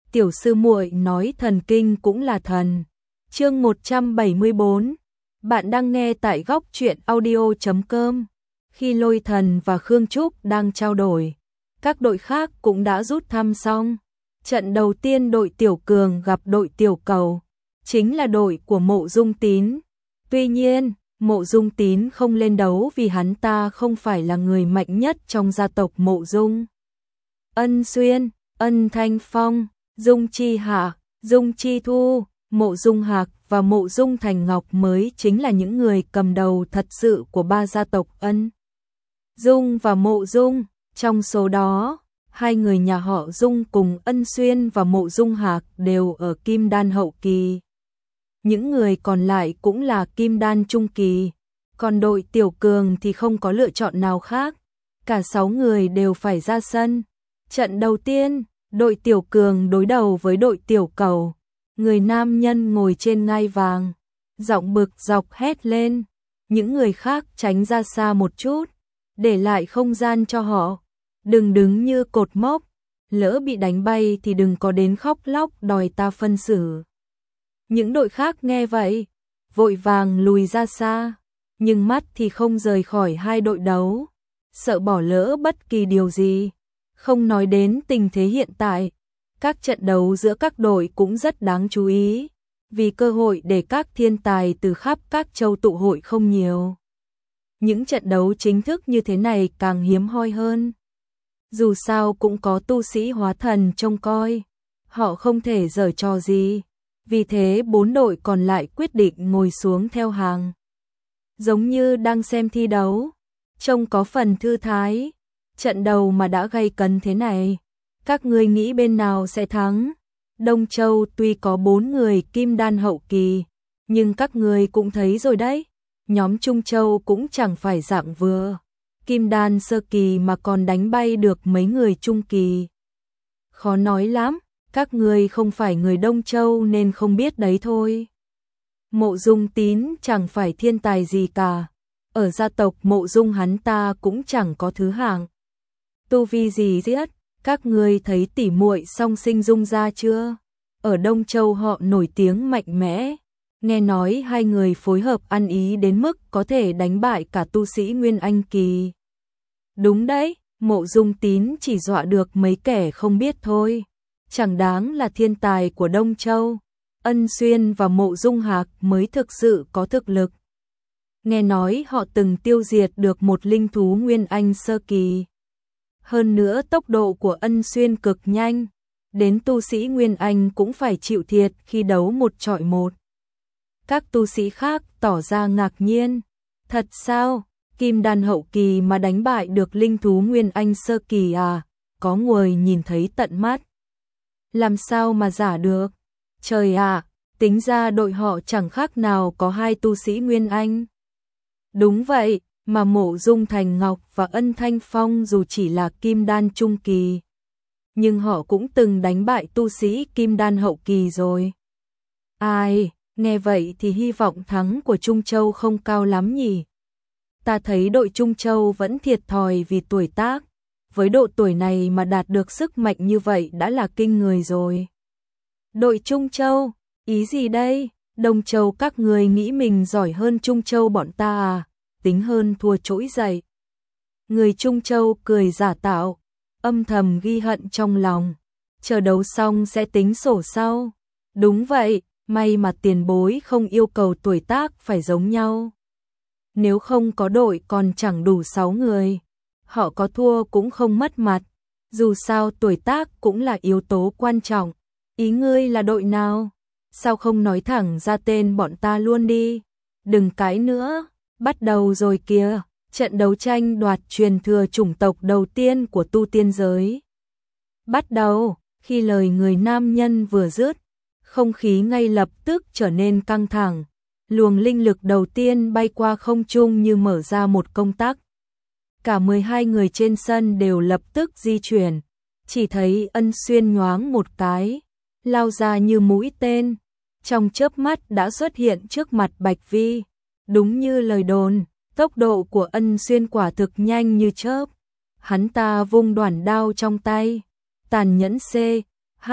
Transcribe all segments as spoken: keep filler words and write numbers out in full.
tiểu sư muội nói thần kinh cũng là thần. Chương một trăm bảy mươi bốn. Bạn đang nghe tại góc truyện audio chấm com. Khi Lôi Thần và Khương Trúc đang trao đổi, các đội khác cũng đã rút thăm xong. Trận đầu tiên đội Tiểu Cường gặp đội Tiểu Cầu, chính là đội của Mộ Dung Tín. Tuy nhiên, Mộ Dung Tín không lên đấu vì hắn ta không phải là người mạnh nhất trong gia tộc Mộ Dung. Ân Xuyên, Ân Thanh Phong, Dung Chi Hạ, Dung Chi Thu, Mộ Dung Hạc và Mộ Dung Thành Ngọc mới chính là những người cầm đầu thật sự của ba gia tộc Ân Dung và Mộ Dung. Trong số đó, hai người nhà họ Dung cùng Ân Xuyên và Mộ Dung Hạc đều ở Kim Đan hậu kỳ. Những người còn lại cũng là Kim Đan trung kỳ, còn đội Tiểu Cường thì không có lựa chọn nào khác. Cả sáu người đều phải ra sân. Trận đầu tiên, đội Tiểu Cường đối đầu với đội Tiểu Cầu. Người nam nhân ngồi trên ngai vàng, giọng bực dọc hét lên. Những người khác tránh ra xa một chút, để lại không gian cho họ. Đừng đứng như cột mốc, lỡ bị đánh bay thì đừng có đến khóc lóc đòi ta phân xử. Những đội khác nghe vậy, vội vàng lùi ra xa, nhưng mắt thì không rời khỏi hai đội đấu, sợ bỏ lỡ bất kỳ điều gì. Không nói đến tình thế hiện tại, các trận đấu giữa các đội cũng rất đáng chú ý, vì cơ hội để các thiên tài từ khắp các châu tụ hội không nhiều. Những trận đấu chính thức như thế này càng hiếm hoi hơn. Dù sao cũng có tu sĩ hóa thần trông coi, họ không thể giở trò gì. Vì thế bốn đội còn lại quyết định ngồi xuống theo hàng, giống như đang xem thi đấu, trông có phần thư thái. Trận đầu mà đã gay cấn thế này, các ngươi nghĩ bên nào sẽ thắng? Đông Châu tuy có bốn người Kim Đan hậu kỳ, nhưng các ngươi cũng thấy rồi đấy, nhóm Trung Châu cũng chẳng phải dạng vừa Kim Đan sơ kỳ mà còn đánh bay được mấy người trung kỳ. Khó nói lắm, các ngươi không phải người Đông Châu nên không biết đấy thôi. Mộ Dung Tín chẳng phải thiên tài gì cả, ở gia tộc Mộ Dung hắn ta cũng chẳng có thứ hạng tu vi gì giết. Các ngươi thấy tỉ muội song sinh Dung gia chưa? Ở Đông Châu họ nổi tiếng mạnh mẽ, nghe nói hai người phối hợp ăn ý đến mức có thể đánh bại cả tu sĩ Nguyên Anh kỳ. Đúng đấy, Mộ Dung Tín chỉ dọa được mấy kẻ không biết thôi, chẳng đáng là thiên tài của Đông Châu. Ân Xuyên và Mộ Dung Hạc mới thực sự có thực lực. Nghe nói họ từng tiêu diệt được một linh thú Nguyên Anh sơ kỳ. Hơn nữa tốc độ của Ân Xuyên cực nhanh, đến tu sĩ Nguyên Anh cũng phải chịu thiệt khi đấu một chọi một. Các tu sĩ khác tỏ ra ngạc nhiên. Thật sao? Kim Đan hậu kỳ mà đánh bại được linh thú Nguyên Anh sơ kỳ à? Có người nhìn thấy tận mắt. Làm sao mà giả được? Trời ạ, tính ra đội họ chẳng khác nào có hai tu sĩ Nguyên Anh. Đúng vậy, mà Mộ Dung Thành Ngọc và Ân Thanh Phong dù chỉ là Kim Đan trung kỳ, nhưng họ cũng từng đánh bại tu sĩ Kim Đan hậu kỳ rồi. Ai, nghe vậy thì hy vọng thắng của Trung Châu không cao lắm nhỉ. Ta thấy đội Trung Châu vẫn thiệt thòi vì tuổi tác, với độ tuổi này mà đạt được sức mạnh như vậy đã là kinh người rồi. Đội Trung Châu, ý gì đây? Đông Châu các người nghĩ mình giỏi hơn Trung Châu bọn ta à? Tính hơn thua trỗi dậy. Người Trung Châu cười giả tạo, âm thầm ghi hận trong lòng. Chờ đấu xong sẽ tính sổ sau. Đúng vậy, may mà tiền bối không yêu cầu tuổi tác phải giống nhau. Nếu không có đội còn chẳng đủ sáu người, họ có thua cũng không mất mặt. Dù sao tuổi tác cũng là yếu tố quan trọng. Ý ngươi là đội nào? Sao không nói thẳng ra tên bọn ta luôn đi? Đừng cãi nữa, bắt đầu rồi kìa. Trận đấu tranh đoạt truyền thừa chủng tộc đầu tiên của tu tiên giới bắt đầu. Khi lời người nam nhân vừa dứt, không khí ngay lập tức trở nên căng thẳng. Luồng linh lực đầu tiên bay qua không trung như mở ra một công tắc. Cả mười hai người trên sân đều lập tức di chuyển. Chỉ thấy Ân Xuyên nhoáng một cái, lao ra như mũi tên, trong chớp mắt đã xuất hiện trước mặt Bạch Vi. Đúng như lời đồn, tốc độ của Ân Xuyên quả thực nhanh như chớp. Hắn ta vung đoản đao trong tay, tàn nhẫn C, H,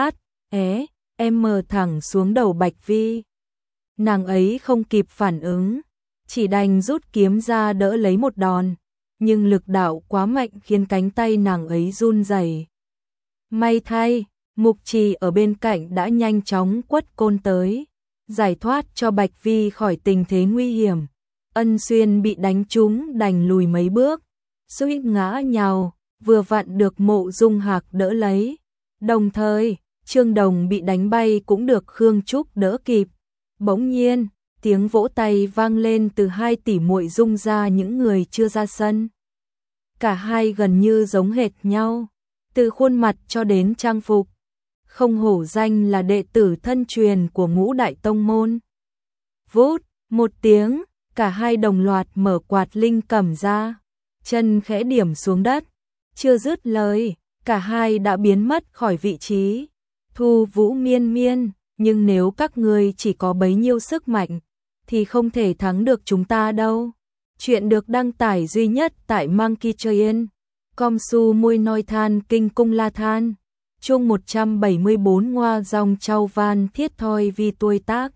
é, em mờ thẳng xuống đầu Bạch Vi. Nàng ấy không kịp phản ứng, chỉ đành rút kiếm ra đỡ lấy một đòn, nhưng lực đạo quá mạnh khiến cánh tay nàng ấy run rẩy. May thay, Mục Trì ở bên cạnh đã nhanh chóng quất côn tới, giải thoát cho Bạch Vi khỏi tình thế nguy hiểm. Ân Xuyên bị đánh trúng đành lùi mấy bước, suýt ngã nhào, vừa vặn được Mộ Dung Hạc đỡ lấy. Đồng thời, Trương Đồng bị đánh bay cũng được Khương Trúc đỡ kịp. Bỗng nhiên, tiếng vỗ tay vang lên từ hai tỷ muội Dung ra những người chưa ra sân. Cả hai gần như giống hệt nhau, từ khuôn mặt cho đến trang phục. Không hổ danh là đệ tử thân truyền của Ngũ Đại Tông Môn. Vút, một tiếng, cả hai đồng loạt mở quạt linh cẩm ra, chân khẽ điểm xuống đất. Chưa dứt lời, cả hai đã biến mất khỏi vị trí. Thu Vũ miên miên, nhưng nếu các ngươi chỉ có bấy nhiêu sức mạnh, thì không thể thắng được chúng ta đâu. Chuyện được đăng tải duy nhất tại Monkey Train. Com su môi nói than kinh cung la than. Chương một trăm bảy mươi bốn ngoa dòng trao van thiết thoi vi tuôi tác.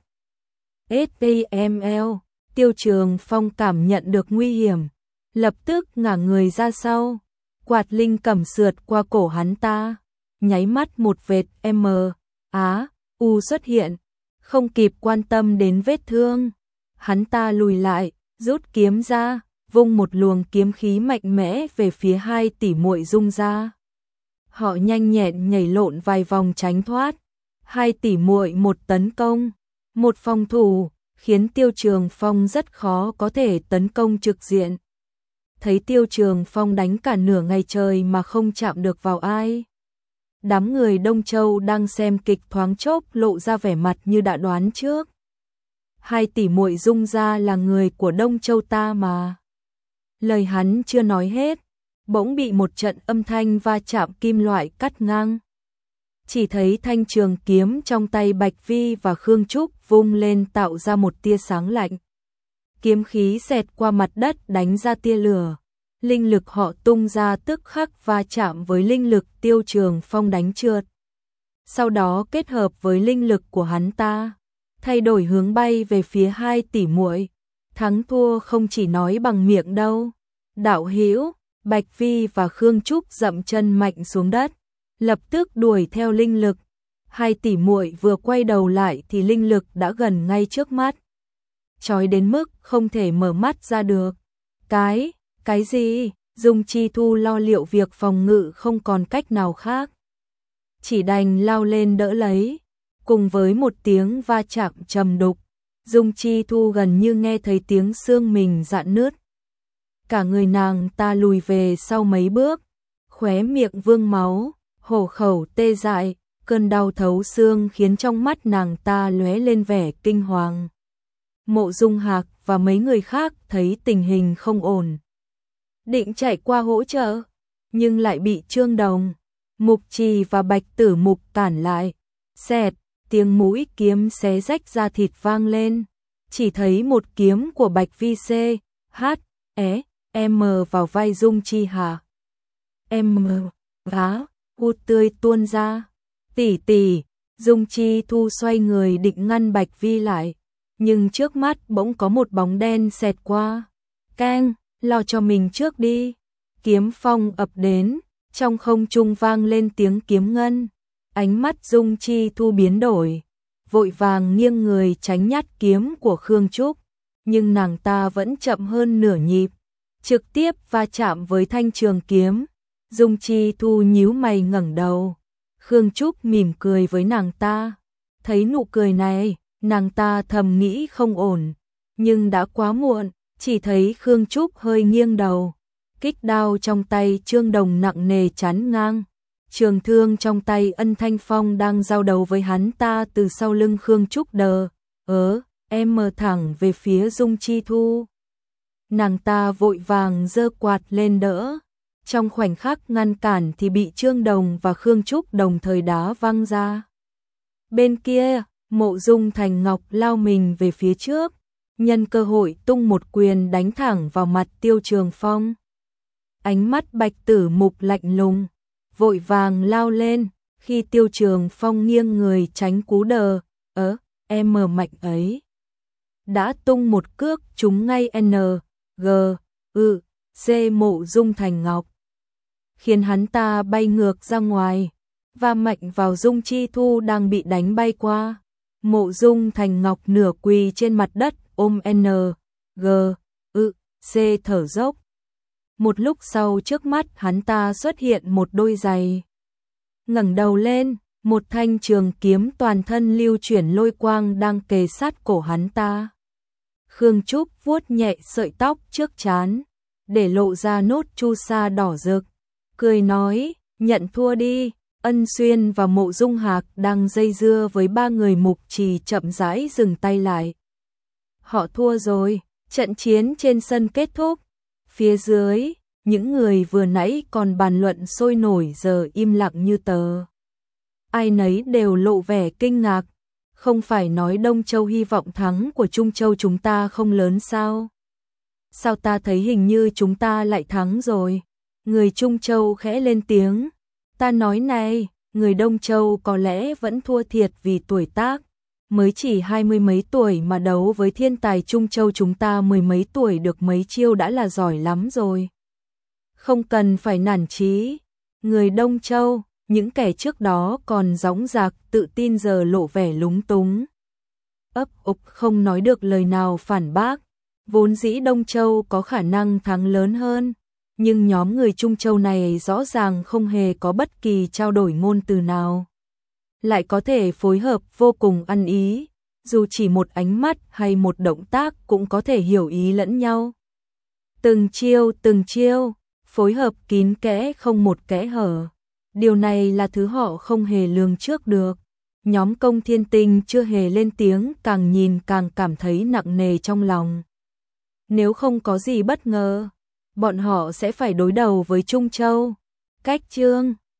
ét pê em lờ, Tiêu Trường Phong cảm nhận được nguy hiểm, lập tức ngả người ra sau. Quạt linh cẩm sượt qua cổ hắn ta, nháy mắt một vệt M, Á, U xuất hiện, không kịp quan tâm đến vết thương. Hắn ta lùi lại, rút kiếm ra, vung một luồng kiếm khí mạnh mẽ về phía hai tỷ muội Dung ra. Họ nhanh nhẹn nhảy lộn vài vòng tránh thoát. Hai tỷ muội một tấn công, một phòng thủ, khiến Tiêu Trường Phong rất khó có thể tấn công trực diện. Thấy Tiêu Trường Phong đánh cả nửa ngày trời mà không chạm được vào ai. Đám người Đông Châu đang xem kịch thoáng chốc lộ ra vẻ mặt như đã đoán trước. Hai tỷ muội Dung ra là người của Đông Châu ta mà. Lời hắn chưa nói hết, bỗng bị một trận âm thanh va chạm kim loại cắt ngang. Chỉ thấy thanh trường kiếm trong tay Bạch Vi và Khương Trúc vung lên tạo ra một tia sáng lạnh. Kiếm khí xẹt qua mặt đất đánh ra tia lửa. Linh lực họ tung ra tức khắc va chạm với linh lực Tiêu Trường Phong đánh trượt. Sau đó kết hợp với linh lực của hắn ta, thay đổi hướng bay về phía hai tỷ muội. Thắng thua không chỉ nói bằng miệng đâu. Đạo hữu, Bạch Vi và Khương Trúc dậm chân mạnh xuống đất, lập tức đuổi theo linh lực. Hai tỷ muội vừa quay đầu lại thì linh lực đã gần ngay trước mắt, chói đến mức không thể mở mắt ra được. Cái, cái gì? Dung Chi Thu lo liệu việc phòng ngự không còn cách nào khác, chỉ đành lao lên đỡ lấy. Cùng với một tiếng va chạm trầm đục, Dung Chi Thu gần như nghe thấy tiếng xương mình rạn nứt. Cả người nàng ta lùi về sau mấy bước, khóe miệng vương máu, hổ khẩu tê dại, cơn đau thấu xương khiến trong mắt nàng ta lóe lên vẻ kinh hoàng. Mộ Dung Hạc và mấy người khác thấy tình hình không ổn, định chạy qua hỗ trợ, nhưng lại bị Trương Đồng, Mục Trì và Bạch Tử Mục cản lại. Xẹt, tiếng mũi kiếm xé rách da thịt vang lên, chỉ thấy một kiếm của Bạch Vi C, H, E, M vào vai Dung Chi Hà. M, Á, U tươi tuôn ra. Tỷ tỷ, Dung Chi Thu xoay người định ngăn Bạch Vi lại, nhưng trước mắt bỗng có một bóng đen xẹt qua. Keng, lo cho mình trước đi. Kiếm phong ập đến, trong không trung vang lên tiếng kiếm ngân. Ánh mắt Dung Chi Thu biến đổi, vội vàng nghiêng người tránh nhát kiếm của Khương Trúc, nhưng nàng ta vẫn chậm hơn nửa nhịp, trực tiếp va chạm với thanh trường kiếm. Dung Chi Thu nhíu mày ngẩng đầu. Khương Trúc mỉm cười với nàng ta. Thấy nụ cười này, nàng ta thầm nghĩ không ổn, nhưng đã quá muộn, chỉ thấy Khương Trúc hơi nghiêng đầu. Kích đao trong tay Trương Đồng nặng nề chắn ngang. Trường thương trong tay Ân Thanh Phong đang giao đấu với hắn ta từ sau lưng Khương Trúc đờ, ớ, em mờ thẳng về phía Dung Chi Thu. Nàng ta vội vàng giơ quạt lên đỡ. Trong khoảnh khắc ngăn cản thì bị Trương Đồng và Khương Trúc đồng thời đá văng ra. Bên kia, Mộ Dung Thành Ngọc lao mình về phía trước, nhân cơ hội tung một quyền đánh thẳng vào mặt Tiêu Trường Phong. Ánh mắt Bạch Tử Mục lạnh lùng, vội vàng lao lên, Khi Tiêu Trường Phong nghiêng người tránh cú đờ, ớ, em mờ mạnh ấy, đã tung một cước trúng ngay N, G, ư, C Mộ Dung Thành Ngọc, khiến hắn ta bay ngược ra ngoài, và mạnh vào Dung Chi Thu đang bị đánh bay qua. Mộ Dung Thành Ngọc nửa quỳ trên mặt đất ôm N, G, ư, C thở dốc. Một lúc sau trước mắt hắn ta xuất hiện một đôi giày. Ngẩng đầu lên, một thanh trường kiếm toàn thân lưu chuyển lôi quang đang kề sát cổ hắn ta. Khương Trúc vuốt nhẹ sợi tóc trước trán, để lộ ra nốt chu sa đỏ rực, cười nói, nhận thua đi. Ân Xuyên và Mộ Dung Hạc đang dây dưa với ba người mục trì chậm rãi dừng tay lại. Họ thua rồi, trận chiến trên sân kết thúc. Phía dưới, những người vừa nãy còn bàn luận sôi nổi giờ im lặng như tờ. Ai nấy đều lộ vẻ kinh ngạc, không phải nói Đông Châu hy vọng thắng của Trung Châu chúng ta không lớn sao? Sao ta thấy hình như chúng ta lại thắng rồi? Người Trung Châu khẽ lên tiếng. Ta nói này, người Đông Châu có lẽ vẫn thua thiệt vì tuổi tác, mới chỉ hai mươi mấy tuổi mà đấu với thiên tài Trung Châu chúng ta mười mấy tuổi được mấy chiêu đã là giỏi lắm rồi. Không cần phải nản chí. Người Đông Châu, những kẻ trước đó còn dõng dạc tự tin giờ lộ vẻ lúng túng. Ấp ục không nói được lời nào phản bác, vốn dĩ Đông Châu có khả năng thắng lớn hơn. Nhưng nhóm người Trung Châu này rõ ràng không hề có bất kỳ trao đổi ngôn từ nào. Lại có thể phối hợp vô cùng ăn ý, dù chỉ một ánh mắt hay một động tác cũng có thể hiểu ý lẫn nhau. Từng chiêu từng chiêu, phối hợp kín kẽ không một kẽ hở. Điều này là thứ họ không hề lường trước được. Nhóm Công Thiên Tinh chưa hề lên tiếng càng nhìn càng cảm thấy nặng nề trong lòng. Nếu không có gì bất ngờ, bọn họ sẽ phải đối đầu với Trung Châu. Cách chương